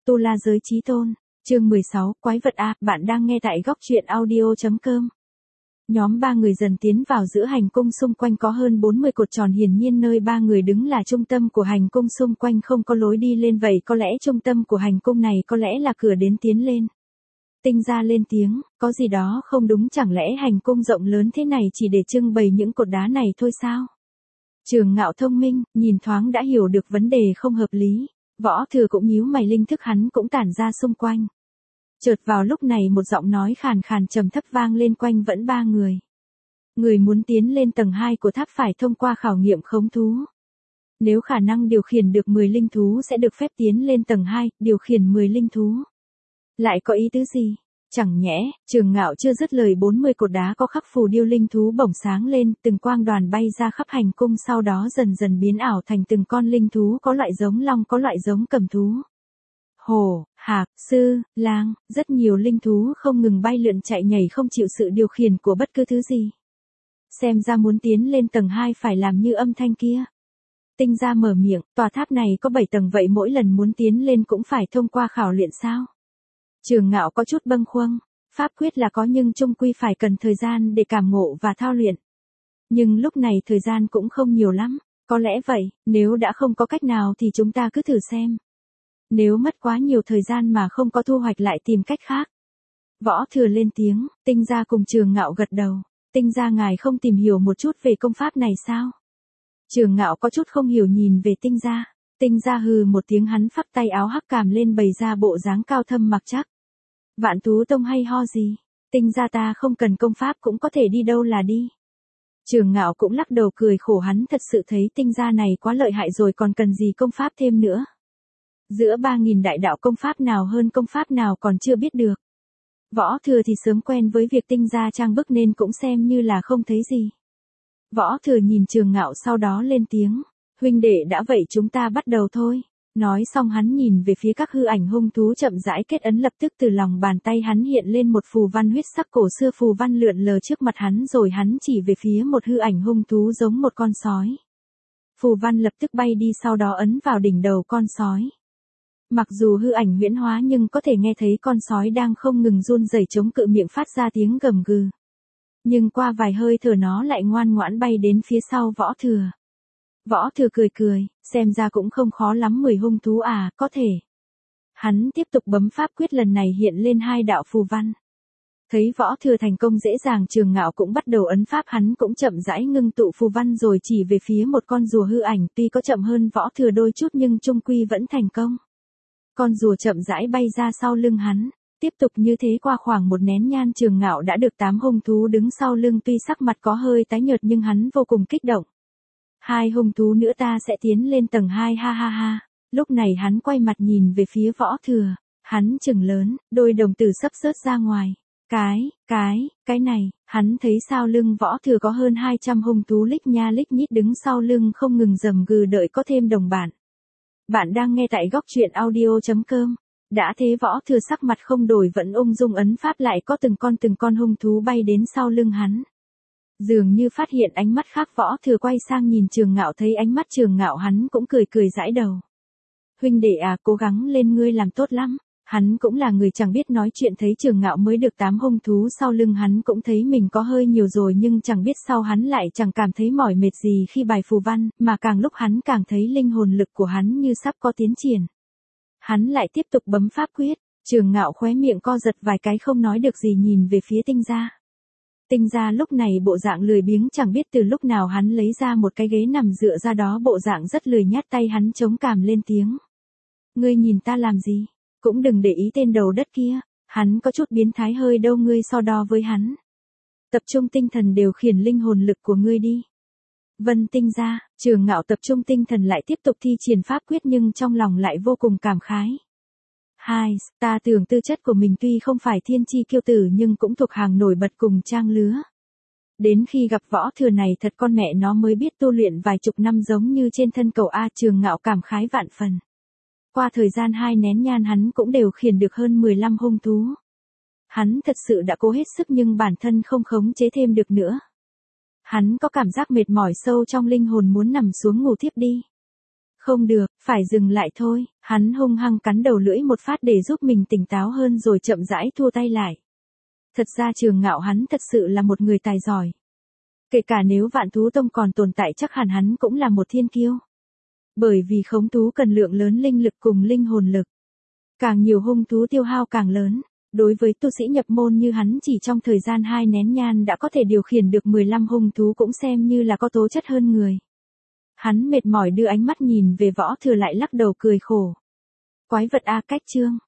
Tu La Giới Chí Tôn, chương 16, Quái vật A, bạn đang nghe tại góc truyện audio.com. Nhóm ba người dần tiến vào giữa hành cung, xung quanh có hơn 40 cột tròn, hiển nhiên nơi ba người đứng là trung tâm của hành cung, xung quanh không có lối đi lên, vậy có lẽ trung tâm của hành cung này có lẽ là cửa đến tiến lên. Tinh Gia lên tiếng, có gì đó không đúng, chẳng lẽ hành cung rộng lớn thế này chỉ để trưng bày những cột đá này thôi sao? Trường Ngạo thông minh, nhìn thoáng đã hiểu được vấn đề không hợp lý. Võ Thừa cũng nhíu mày, linh thức hắn cũng tản ra xung quanh. Chợt vào lúc này một giọng nói khàn khàn trầm thấp vang lên quanh vẫn ba người. Người muốn tiến lên tầng 2 của tháp phải thông qua khảo nghiệm khống thú. Nếu khả năng điều khiển được 10 linh thú sẽ được phép tiến lên tầng 2, điều khiển 10 linh thú. Lại có ý tứ gì? Chẳng nhẽ, Trường Ngạo chưa dứt lời, 40 cột đá có khắc phù điêu linh thú bỗng sáng lên, từng quang đoàn bay ra khắp hành cung, sau đó dần dần biến ảo thành từng con linh thú, có loại giống long, có loại giống cầm thú. Hổ, hạc, sư, lang, rất nhiều linh thú không ngừng bay lượn chạy nhảy, không chịu sự điều khiển của bất cứ thứ gì. Xem ra muốn tiến lên tầng 2 phải làm như âm thanh kia. Tinh Gia mở miệng, tòa tháp này có 7 tầng, vậy mỗi lần muốn tiến lên cũng phải thông qua khảo luyện sao? Trường Ngạo có chút bâng khuâng, pháp quyết là có nhưng chung quy phải cần thời gian để cảm ngộ và thao luyện. Nhưng lúc này thời gian cũng không nhiều lắm, có lẽ vậy, nếu đã không có cách nào thì chúng ta cứ thử xem. Nếu mất quá nhiều thời gian mà không có thu hoạch lại tìm cách khác. Võ Thừa lên tiếng, Tinh Gia cùng Trường Ngạo gật đầu. Tinh Gia, ngài không tìm hiểu một chút về công pháp này sao? Trường Ngạo có chút không hiểu nhìn về Tinh Gia. Tinh Gia hừ một tiếng, hắn phắc tay áo hắc càm lên bày ra bộ dáng cao thâm mặc chắc. Vạn Thú Tông hay ho gì? Tinh Gia ta không cần công pháp cũng có thể đi đâu là đi. Trường Ngạo cũng lắc đầu cười khổ, hắn thật sự thấy Tinh Gia này quá lợi hại rồi, còn cần gì công pháp thêm nữa. Giữa 3.000 đại đạo công pháp nào hơn công pháp nào còn chưa biết được. Võ Thừa thì sớm quen với việc Tinh Gia trang bức nên cũng xem như là không thấy gì. Võ Thừa nhìn Trường Ngạo sau đó lên tiếng, huynh đệ đã vậy chúng ta bắt đầu thôi. Nói xong hắn nhìn về phía các hư ảnh hung thú chậm rãi kết ấn, lập tức từ lòng bàn tay hắn hiện lên một phù văn huyết sắc cổ xưa, phù văn lượn lờ trước mặt hắn rồi hắn chỉ về phía một hư ảnh hung thú giống một con sói. Phù văn lập tức bay đi, sau đó ấn vào đỉnh đầu con sói. Mặc dù hư ảnh huyễn hóa nhưng có thể nghe thấy con sói đang không ngừng run rẩy chống cự, miệng phát ra tiếng gầm gừ. Nhưng qua vài hơi thở nó lại ngoan ngoãn bay đến phía sau Võ Thừa. Võ Thừa cười cười, xem ra cũng không khó lắm, 10 hung thú à, có thể. Hắn tiếp tục bấm pháp quyết, lần này hiện lên 2 đạo phù văn. Thấy Võ Thừa thành công dễ dàng, Trường Ngạo cũng bắt đầu ấn pháp, hắn cũng chậm rãi ngưng tụ phù văn rồi chỉ về phía một con rùa hư ảnh, tuy có chậm hơn Võ Thừa đôi chút nhưng chung quy vẫn thành công. Con rùa chậm rãi bay ra sau lưng hắn. Tiếp tục như thế qua khoảng một nén nhang, Trường Ngạo đã được 8 hung thú đứng sau lưng, tuy sắc mặt có hơi tái nhợt nhưng hắn vô cùng kích động. 2 hung thú nữa ta sẽ tiến lên tầng 2, ha ha ha. Lúc này hắn quay mặt nhìn về phía Võ Thừa, hắn trừng lớn, đôi đồng tử sắp rớt ra ngoài. Cái này, hắn thấy sau lưng Võ Thừa có hơn 200 hung thú lích nha lích nhít đứng sau lưng không ngừng gầm gừ đợi có thêm đồng bạn. Bạn đang nghe tại góc truyện audio.com. Đã thế Võ Thừa sắc mặt không đổi vẫn ung dung ấn pháp, lại có từng con hung thú bay đến sau lưng hắn. Dường như phát hiện ánh mắt khác, Võ Thừa quay sang nhìn Trường Ngạo, thấy ánh mắt Trường Ngạo hắn cũng cười cười giãi đầu. Huynh đệ à, cố gắng lên, ngươi làm tốt lắm. Hắn cũng là người chẳng biết nói chuyện, thấy Trường Ngạo mới được 8 hung thú sau lưng hắn cũng thấy mình có hơi nhiều rồi, nhưng chẳng biết sao hắn lại chẳng cảm thấy mỏi mệt gì khi bài phù văn, mà càng lúc hắn càng thấy linh hồn lực của hắn như sắp có tiến triển. Hắn lại tiếp tục bấm pháp quyết, Trường Ngạo khóe miệng co giật vài cái không nói được gì nhìn về phía Tinh Gia. Tinh Gia lúc này bộ dạng lười biếng, chẳng biết từ lúc nào hắn lấy ra một cái ghế nằm dựa ra đó, bộ dạng rất lười nhát, tay hắn chống cằm lên tiếng. Ngươi nhìn ta làm gì? Cũng đừng để ý tên đầu đất kia, hắn có chút biến thái hơi đâu, ngươi so đo với hắn. Tập trung tinh thần điều khiển linh hồn lực của ngươi đi. Vân. Tinh Gia. Trường Ngạo tập trung tinh thần lại tiếp tục thi triển pháp quyết nhưng trong lòng lại vô cùng cảm khái. Ta tưởng tư chất của mình tuy không phải thiên chi kiêu tử nhưng cũng thuộc hàng nổi bật cùng trang lứa. Đến khi gặp Võ Thừa này thật con mẹ nó mới biết tu luyện vài chục năm giống như trên thân cầu A. Trường Ngạo cảm khái vạn phần. Qua thời gian 2 nén nhang hắn cũng đều khiển được hơn 15 hung thú. Hắn thật sự đã cố hết sức nhưng bản thân không khống chế thêm được nữa. Hắn có cảm giác mệt mỏi sâu trong linh hồn, muốn nằm xuống ngủ thiếp đi. Không được, phải dừng lại thôi, hắn hung hăng cắn đầu lưỡi một phát để giúp mình tỉnh táo hơn rồi chậm rãi thua tay lại. Thật ra Trường Ngạo hắn thật sự là một người tài giỏi. Kể cả nếu Vạn Thú Tông còn tồn tại chắc hẳn hắn cũng là một thiên kiêu. Bởi vì khống thú cần lượng lớn linh lực cùng linh hồn lực. Càng nhiều hung thú tiêu hao càng lớn. Đối với tu sĩ nhập môn như hắn chỉ trong thời gian 2 nén nhang đã có thể điều khiển được 15 hung thú cũng xem như là có tố chất hơn người. Hắn mệt mỏi đưa ánh mắt nhìn về Võ Thừa lại lắc đầu cười khổ. Quái vật a, cách chương.